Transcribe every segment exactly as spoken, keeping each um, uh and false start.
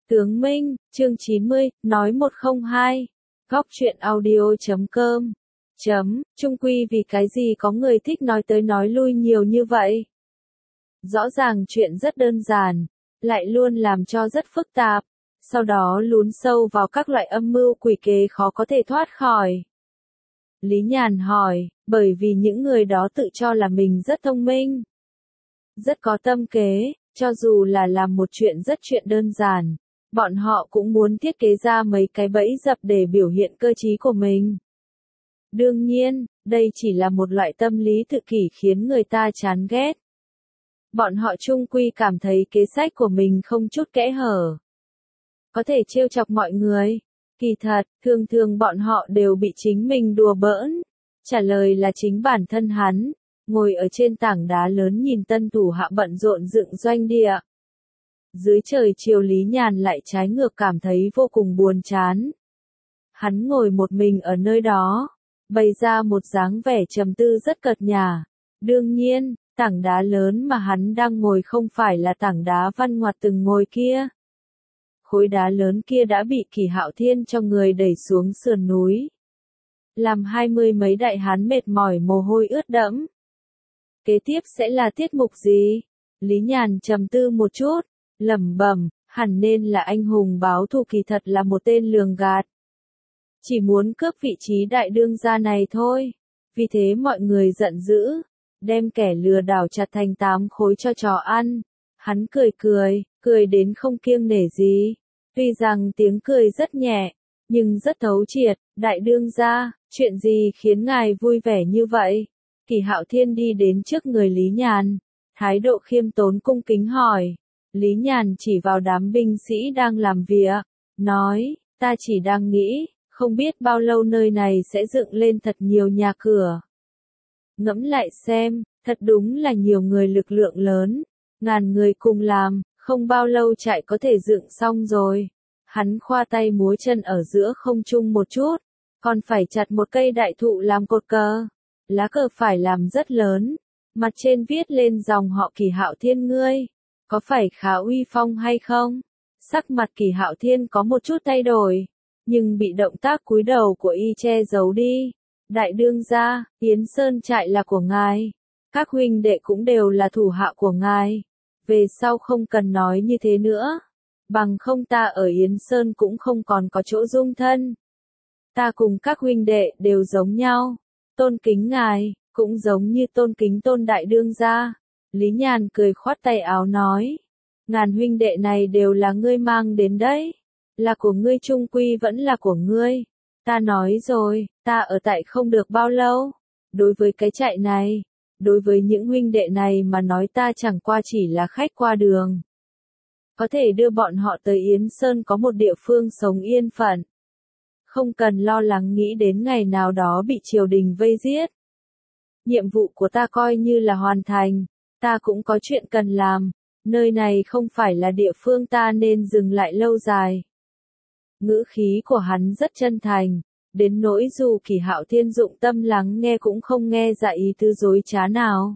Tướng Minh, chương chín mươi, nói một không hai. Góc truyện audio chấm com. Chấm, chung quy vì cái gì có người thích nói tới nói lui nhiều như vậy? Rõ ràng chuyện rất đơn giản, lại luôn làm cho rất phức tạp, sau đó lún sâu vào các loại âm mưu quỷ kế khó có thể thoát khỏi. Lý Nhàn hỏi, bởi vì những người đó tự cho là mình rất thông minh, rất có tâm kế, cho dù là làm một chuyện rất chuyện đơn giản, bọn họ cũng muốn thiết kế ra mấy cái bẫy dập để biểu hiện cơ trí của mình. Đương nhiên, đây chỉ là một loại tâm lý tự kỷ khiến người ta chán ghét. Bọn họ chung quy cảm thấy kế sách của mình không chút kẽ hở, có thể trêu chọc mọi người. Kỳ thật, thường thường bọn họ đều bị chính mình đùa bỡn. Trả lời là chính bản thân hắn, ngồi ở trên tảng đá lớn nhìn tân thủ hạ bận rộn dựng doanh địa. Dưới trời chiều Lý Nhàn lại trái ngược cảm thấy vô cùng buồn chán. Hắn ngồi một mình ở nơi đó, bày ra một dáng vẻ trầm tư rất cợt nhả. Đương nhiên, tảng đá lớn mà hắn đang ngồi không phải là tảng đá Văn Ngoạt từng ngồi kia. Khối đá lớn kia đã bị Kỳ Hạo Thiên cho người đẩy xuống sườn núi, làm hai mươi mấy đại hán mệt mỏi mồ hôi ướt đẫm. Kế tiếp sẽ là tiết mục gì? Lý Nhàn trầm tư một chút, lẩm bẩm, hẳn nên là anh hùng báo thù, kỳ thật là một tên lường gạt. Chỉ muốn cướp vị trí đại đương gia này thôi. Vì thế mọi người giận dữ, đem kẻ lừa đảo chặt thành tám khối cho chó ăn. Hắn cười cười, cười đến không kiêng nể gì. Tuy rằng tiếng cười rất nhẹ, nhưng rất thấu triệt. Đại đương gia, chuyện gì khiến ngài vui vẻ như vậy? Kỳ Hạo Thiên đi đến trước người Lý Nhàn, thái độ khiêm tốn cung kính hỏi. Lý Nhàn chỉ vào đám binh sĩ đang làm việc, nói, ta chỉ đang nghĩ, không biết bao lâu nơi này sẽ dựng lên thật nhiều nhà cửa. Ngẫm lại xem, thật đúng là nhiều người, lực lượng lớn, ngàn người cùng làm, không bao lâu trại có thể dựng xong rồi. Hắn khoa tay múa chân ở giữa không trung một chút, còn phải chặt một cây đại thụ làm cột cờ. Lá cờ phải làm rất lớn, mặt trên viết lên dòng họ Kỳ Hạo Thiên ngươi. Có phải khá uy phong hay không? Sắc mặt Kỳ Hạo Thiên có một chút thay đổi, nhưng bị động tác cúi đầu của y che giấu đi. Đại đương gia, Yến Sơn trại là của ngài, các huynh đệ cũng đều là thủ hạ của ngài. Về sau không cần nói như thế nữa, bằng không ta ở Yến Sơn cũng không còn có chỗ dung thân. Ta cùng các huynh đệ đều giống nhau, tôn kính ngài, cũng giống như tôn kính Tôn đại đương gia. Lý Nhàn cười khoát tay áo nói, ngàn huynh đệ này đều là ngươi mang đến đấy, là của ngươi, chung quy vẫn là của ngươi. Ta nói rồi, ta ở tại không được bao lâu. Đối với cái trại này, đối với những huynh đệ này mà nói ta chẳng qua chỉ là khách qua đường. Có thể đưa bọn họ tới Yến Sơn có một địa phương sống yên phận. Không cần lo lắng nghĩ đến ngày nào đó bị triều đình vây giết. Nhiệm vụ của ta coi như là hoàn thành. Ta cũng có chuyện cần làm, nơi này không phải là địa phương ta nên dừng lại lâu dài. Ngữ khí của hắn rất chân thành, đến nỗi dù Kỳ Hạo Thiên dụng tâm lắng nghe cũng không nghe ra ý tứ dối trá nào.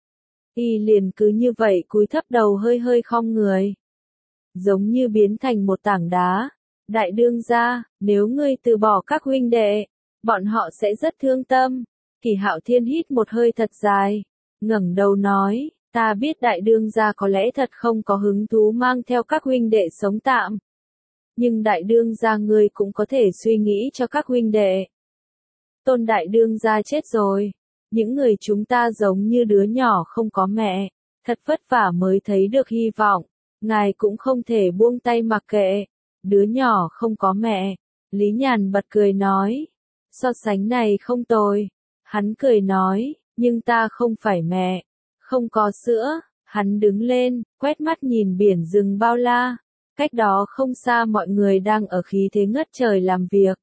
Y liền cứ như vậy cúi thấp đầu hơi hơi khom người, giống như biến thành một tảng đá. Đại đương gia, nếu ngươi từ bỏ các huynh đệ, bọn họ sẽ rất thương tâm. Kỳ Hạo Thiên hít một hơi thật dài, ngẩng đầu nói, ta biết đại đương gia có lẽ thật không có hứng thú mang theo các huynh đệ sống tạm. Nhưng đại đương gia ngươi cũng có thể suy nghĩ cho các huynh đệ. Tôn đại đương gia chết rồi, những người chúng ta giống như đứa nhỏ không có mẹ, thật vất vả mới thấy được hy vọng, ngài cũng không thể buông tay mặc kệ. Đứa nhỏ không có mẹ, Lý Nhàn bật cười nói, so sánh này không tồi. Hắn cười nói, nhưng ta không phải mẹ, không có sữa. Hắn đứng lên, quét mắt nhìn biển rừng bao la. Cách đó không xa mọi người đang ở khí thế ngất trời làm việc.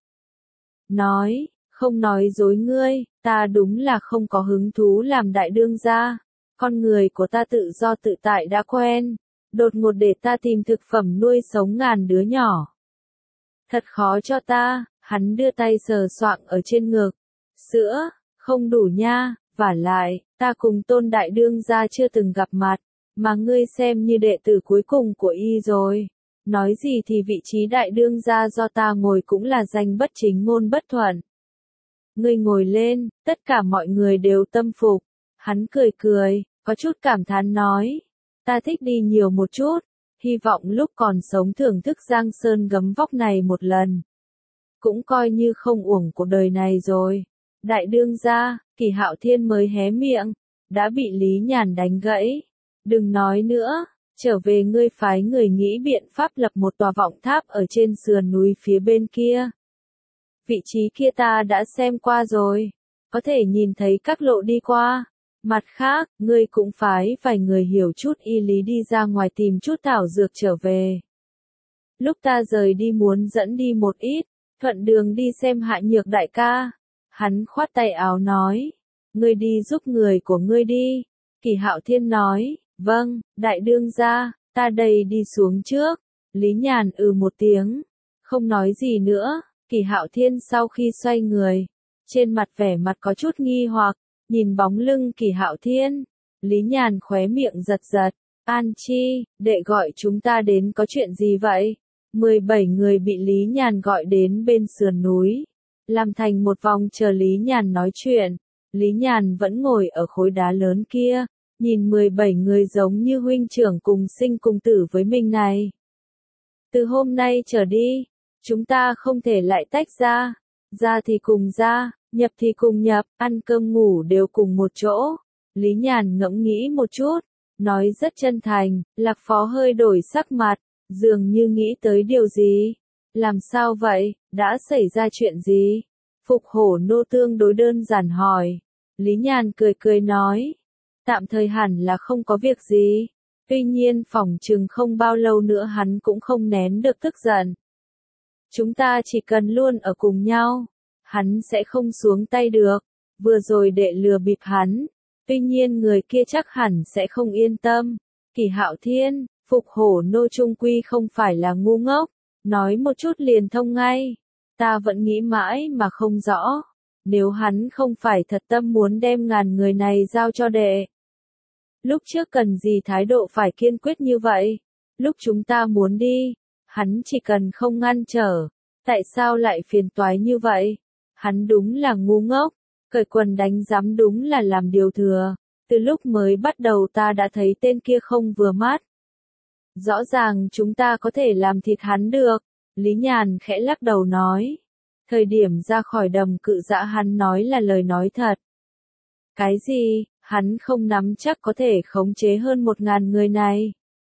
Nói, không nói dối ngươi, ta đúng là không có hứng thú làm đại đương gia. Con người của ta tự do tự tại đã quen, đột ngột để ta tìm thực phẩm nuôi sống ngàn đứa nhỏ. Thật khó cho ta. Hắn đưa tay sờ soạng ở trên ngực. Sữa, không đủ nha, vả lại, ta cùng Tôn đại đương gia chưa từng gặp mặt, mà ngươi xem như đệ tử cuối cùng của y rồi. nói gì thì vị trí đại đương gia do ta ngồi cũng là danh bất chính ngôn bất thuận. Ngươi ngồi lên, tất cả mọi người đều tâm phục. Hắn cười cười, có chút cảm thán nói, ta thích đi nhiều một chút, hy vọng lúc còn sống thưởng thức Giang Sơn gấm vóc này một lần. Cũng coi như không uổng cuộc đời này rồi. Đại đương gia, Kỳ Hạo Thiên mới hé miệng, đã bị Lý Nhàn đánh gãy. Đừng nói nữa, trở về ngươi phái người nghĩ biện pháp lập một tòa vọng tháp ở trên sườn núi phía bên kia. Vị trí kia ta đã xem qua rồi, có thể nhìn thấy các lộ đi qua. Mặt khác, ngươi cũng phái vài người hiểu chút y lý đi ra ngoài tìm chút thảo dược trở về. Lúc ta rời đi muốn dẫn đi một ít, thuận đường đi xem Hạ Nhược đại ca. Hắn khoát tay áo nói, ngươi đi giúp người của ngươi đi. Kỳ Hạo Thiên nói, vâng, đại đương gia, ta đây đi xuống trước. Lý Nhàn ừ một tiếng, không nói gì nữa. Kỳ Hạo Thiên sau khi xoay người, trên mặt vẻ mặt có chút nghi hoặc, nhìn bóng lưng Kỳ Hạo Thiên. Lý Nhàn khóe miệng giật giật, An Chi, đệ gọi chúng ta đến có chuyện gì vậy? mười bảy người bị Lý Nhàn gọi đến bên sườn núi, làm thành một vòng chờ Lý Nhàn nói chuyện. Lý Nhàn vẫn ngồi ở khối đá lớn kia, nhìn mười bảy người giống như huynh trưởng cùng sinh cùng tử với mình này. Từ hôm nay trở đi, chúng ta không thể lại tách ra, ra thì cùng ra, nhập thì cùng nhập, ăn cơm ngủ đều cùng một chỗ. Lý Nhàn ngẫm nghĩ một chút, nói rất chân thành. Lạc Phó hơi đổi sắc mặt, dường như nghĩ tới điều gì. Làm sao vậy, đã xảy ra chuyện gì? Phục Hổ Nô tương đối đơn giản hỏi. Lý Nhàn cười cười nói, tạm thời hẳn là không có việc gì. Tuy nhiên phỏng chừng không bao lâu nữa hắn cũng không nén được tức giận. Chúng ta chỉ cần luôn ở cùng nhau, hắn sẽ không xuống tay được. Vừa rồi đệ lừa bịp hắn, tuy nhiên người kia chắc hẳn sẽ không yên tâm. Kỳ Hạo Thiên, Phục Hổ Nô trung quy không phải là ngu ngốc, nói một chút liền thông ngay. Ta vẫn nghĩ mãi mà không rõ, nếu hắn không phải thật tâm muốn đem ngàn người này giao cho đệ. Lúc trước cần gì thái độ phải kiên quyết như vậy? Lúc chúng ta muốn đi, hắn chỉ cần không ngăn trở, tại sao lại phiền toái như vậy? Hắn đúng là ngu ngốc, cởi quần đánh giám đúng là làm điều thừa. Từ lúc mới bắt đầu ta đã thấy tên kia không vừa mắt. Rõ ràng chúng ta có thể làm thịt hắn được. Lý Nhàn khẽ lắc đầu nói. Thời điểm ra khỏi đầm Cự Dã hắn nói là lời nói thật. Cái gì, hắn không nắm chắc có thể khống chế hơn một ngàn người này.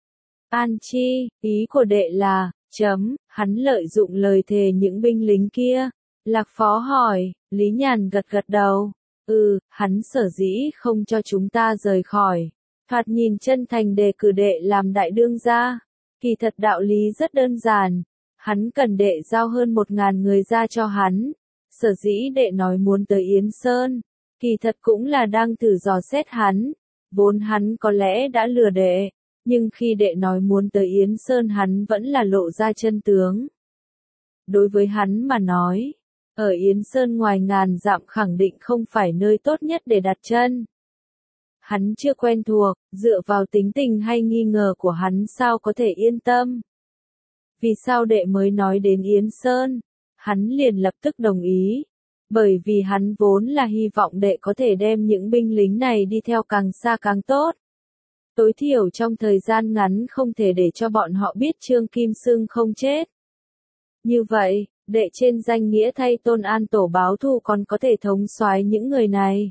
An Chi, ý của đệ là, chấm, hắn lợi dụng lời thề những binh lính kia. Lạc Phó hỏi, Lý Nhàn gật gật đầu. Ừ, hắn sở dĩ không cho chúng ta rời khỏi. Thoạt nhìn chân thành đề cử đệ làm đại đương gia. Kỳ thật đạo lý rất đơn giản. Hắn cần đệ giao hơn một ngàn người ra cho hắn. Sở dĩ đệ nói muốn tới Yến Sơn. Kỳ thật cũng là đang thử dò xét hắn. Vốn hắn có lẽ đã lừa đệ. Nhưng khi đệ nói muốn tới Yến Sơn hắn vẫn là lộ ra chân tướng. Đối với hắn mà nói, ở Yến Sơn ngoài ngàn dặm khẳng định không phải nơi tốt nhất để đặt chân. Hắn chưa quen thuộc, dựa vào tính tình hay nghi ngờ của hắn sao có thể yên tâm. Vì sao đệ mới nói đến Yến Sơn? Hắn liền lập tức đồng ý. Bởi vì hắn vốn là hy vọng đệ có thể đem những binh lính này đi theo càng xa càng tốt. Tối thiểu trong thời gian ngắn không thể để cho bọn họ biết Trương Kim Xưng không chết. Như vậy, đệ trên danh nghĩa thay Tôn An Tổ báo thù còn có thể thống soái những người này.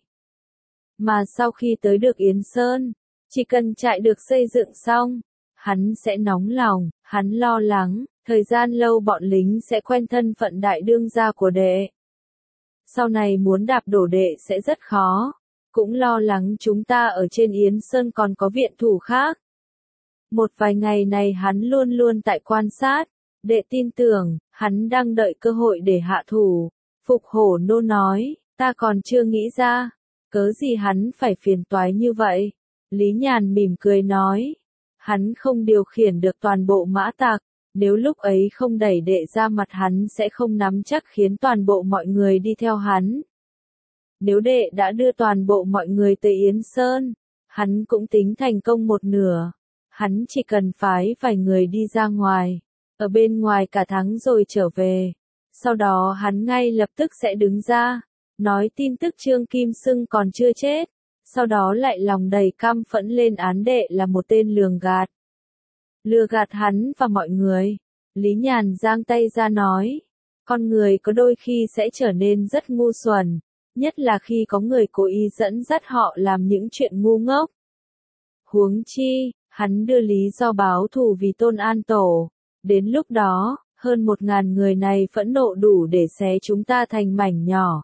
Mà sau khi tới được Yến Sơn, chỉ cần trại được xây dựng xong, hắn sẽ nóng lòng, hắn lo lắng, thời gian lâu bọn lính sẽ quen thân phận đại đương gia của đệ. Sau này muốn đạp đổ đệ sẽ rất khó, cũng lo lắng chúng ta ở trên Yến Sơn còn có viện thủ khác. Một vài ngày này hắn luôn luôn tại quan sát, đệ tin tưởng, hắn đang đợi cơ hội để hạ thủ. Phục Hổ Nô nói, ta còn chưa nghĩ ra, cớ gì hắn phải phiền toái như vậy. Lý Nhàn mỉm cười nói, hắn không điều khiển được toàn bộ mã tặc, nếu lúc ấy không đẩy đệ ra mặt hắn sẽ không nắm chắc khiến toàn bộ mọi người đi theo hắn. Nếu đệ đã đưa toàn bộ mọi người tới Yến Sơn, hắn cũng tính thành công một nửa. Hắn chỉ cần phái vài người đi ra ngoài, ở bên ngoài cả tháng rồi trở về. Sau đó hắn ngay lập tức sẽ đứng ra, nói tin tức Trương Kim Xưng còn chưa chết, sau đó lại lòng đầy căm phẫn lên án đệ là một tên lường gạt. Lừa gạt hắn và mọi người. Lý Nhàn giang tay ra nói, con người có đôi khi sẽ trở nên rất ngu xuẩn, nhất là khi có người cố ý dẫn dắt họ làm những chuyện ngu ngốc. Huống chi, hắn đưa lý do báo thù vì Tôn An Tổ. Đến lúc đó, hơn một ngàn người này phẫn nộ đủ để xé chúng ta thành mảnh nhỏ.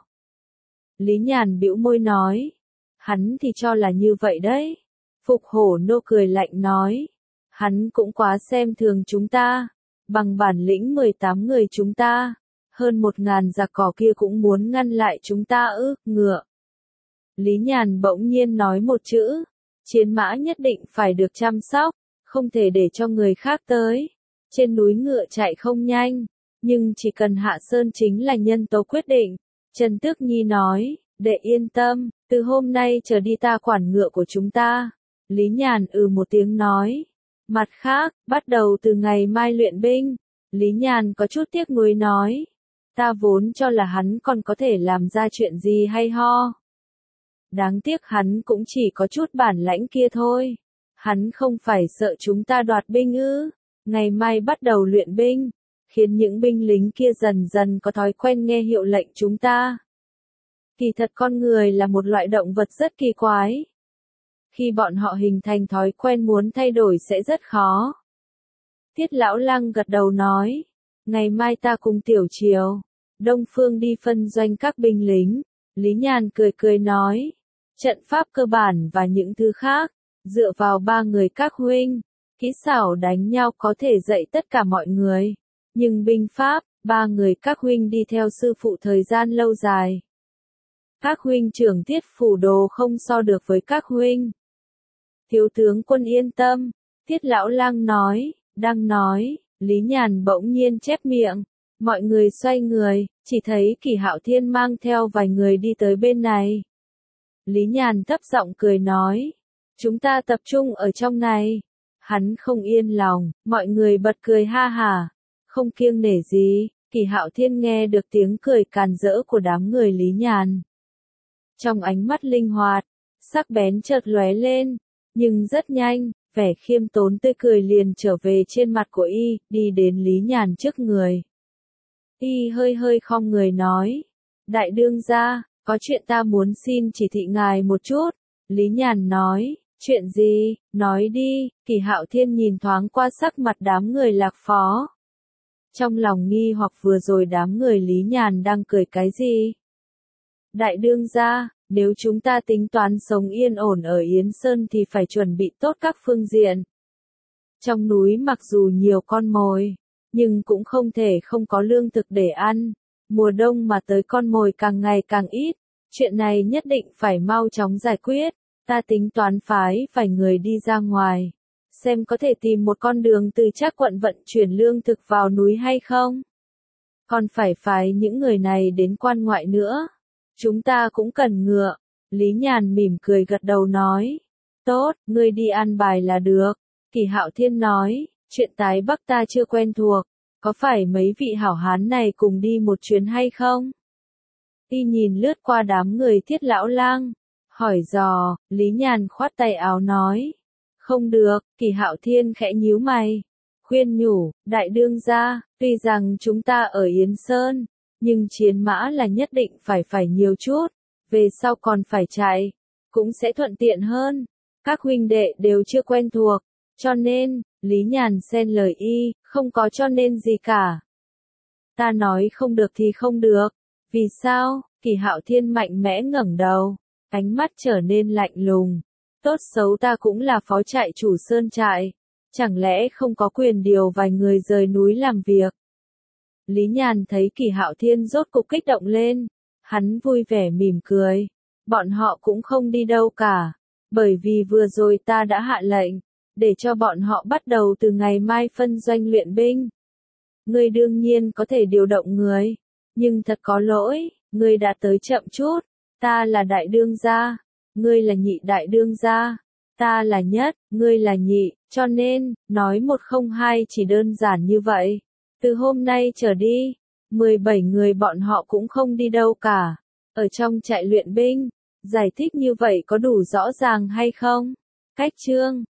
Lý Nhàn bĩu môi nói, hắn thì cho là như vậy đấy. Phục Hổ Nô cười lạnh nói, hắn cũng quá xem thường chúng ta, bằng bản lĩnh mười tám người chúng ta, hơn một ngàn giặc cỏ kia cũng muốn ngăn lại chúng ta ư, ngựa. Lý Nhàn bỗng nhiên nói một chữ, chiến mã nhất định phải được chăm sóc, không thể để cho người khác tới. Trên núi ngựa chạy không nhanh, nhưng chỉ cần hạ sơn chính là nhân tố quyết định. Trần Tước Nhi nói, đệ yên tâm, từ hôm nay trở đi ta quản ngựa của chúng ta. Lý Nhàn ừ một tiếng nói. Mặt khác, bắt đầu từ ngày mai luyện binh. Lý Nhàn có chút tiếc nuối nói, ta vốn cho là hắn còn có thể làm ra chuyện gì hay ho. Đáng tiếc hắn cũng chỉ có chút bản lãnh kia thôi. Hắn không phải sợ chúng ta đoạt binh ư? Ngày mai bắt đầu luyện binh, khiến những binh lính kia dần dần có thói quen nghe hiệu lệnh chúng ta. Kỳ thật con người là một loại động vật rất kỳ quái. Khi bọn họ hình thành thói quen muốn thay đổi sẽ rất khó. Tiết Lão Lăng gật đầu nói, ngày mai ta cùng Tiểu Triều, Đông Phương đi phân doanh các binh lính. Lý Nhàn cười cười nói, trận pháp cơ bản và những thứ khác, dựa vào ba người các huynh. Kỹ xảo đánh nhau có thể dạy tất cả mọi người, nhưng binh pháp, ba người các huynh đi theo sư phụ thời gian lâu dài. Các huynh trưởng Tiết Phủ Đồ không so được với các huynh. Thiếu tướng quân yên tâm, Tiết Lão Lang nói, đang nói, Lý Nhàn bỗng nhiên chép miệng, mọi người xoay người, chỉ thấy Kỷ Hạo Thiên mang theo vài người đi tới bên này. Lý Nhàn thấp giọng cười nói, chúng ta tập trung ở trong này. Hắn không yên lòng, mọi người bật cười ha hả, không kiêng nể gì. Kỷ Hạo Thiên nghe được tiếng cười càn rỡ của đám người Lý Nhàn. Trong ánh mắt linh hoạt, sắc bén chợt lóe lên, nhưng rất nhanh, vẻ khiêm tốn tươi cười liền trở về trên mặt của y, đi đến Lý Nhàn trước người. Y hơi hơi khom người nói, đại đương gia, có chuyện ta muốn xin chỉ thị ngài một chút. Lý Nhàn nói, chuyện gì, nói đi. Kỷ Hạo Thiên nhìn thoáng qua sắc mặt đám người Lạc Phó. Trong lòng nghi hoặc vừa rồi đám người Lý Nhàn đang cười cái gì? Đại đương gia, nếu chúng ta tính toán sống yên ổn ở Yến Sơn thì phải chuẩn bị tốt các phương diện. Trong núi mặc dù nhiều con mồi, nhưng cũng không thể không có lương thực để ăn. Mùa đông mà tới con mồi càng ngày càng ít, chuyện này nhất định phải mau chóng giải quyết. Ta tính toán phái vài người đi ra ngoài, xem có thể tìm một con đường từ Trác quận vận chuyển lương thực vào núi hay không. Còn phải phái những người này đến quan ngoại nữa. Chúng ta cũng cần ngựa. Lý Nhàn mỉm cười gật đầu nói, tốt, ngươi đi an bài là được. Kỷ Hạo Thiên nói, chuyện tái Bắc ta chưa quen thuộc, có phải mấy vị hảo hán này cùng đi một chuyến hay không? Y nhìn lướt qua đám người Thiết Lão Lang, hỏi dò. Lý Nhàn khoát tay áo nói, không được. Kỷ Hạo Thiên khẽ nhíu mày, khuyên nhủ, đại đương gia, tuy rằng chúng ta ở Yến Sơn, nhưng chiến mã là nhất định phải phải nhiều chút, về sau còn phải chạy, cũng sẽ thuận tiện hơn. Các huynh đệ đều chưa quen thuộc, cho nên, Lý Nhàn xen lời y, không có cho nên gì cả. Ta nói không được thì không được. Vì sao? Kỷ Hạo Thiên mạnh mẽ ngẩng đầu, ánh mắt trở nên lạnh lùng. Tốt xấu ta cũng là phó trại chủ sơn trại, chẳng lẽ không có quyền điều vài người rời núi làm việc? Lý Nhàn thấy Kỷ Hạo Thiên rốt cục kích động lên, hắn vui vẻ mỉm cười. Bọn họ cũng không đi đâu cả, bởi vì vừa rồi ta đã hạ lệnh, để cho bọn họ bắt đầu từ ngày mai phân doanh luyện binh. Ngươi đương nhiên có thể điều động người, nhưng thật có lỗi, ngươi đã tới chậm chút. Ta là đại đương gia, ngươi là nhị đại đương gia, Ta là nhất, ngươi là nhị, cho nên, nói một không hai chỉ đơn giản như vậy. Từ hôm nay trở đi, mười bảy người bọn họ cũng không đi đâu cả. Ở trong trại luyện binh, giải thích như vậy có đủ rõ ràng hay không? Cách chương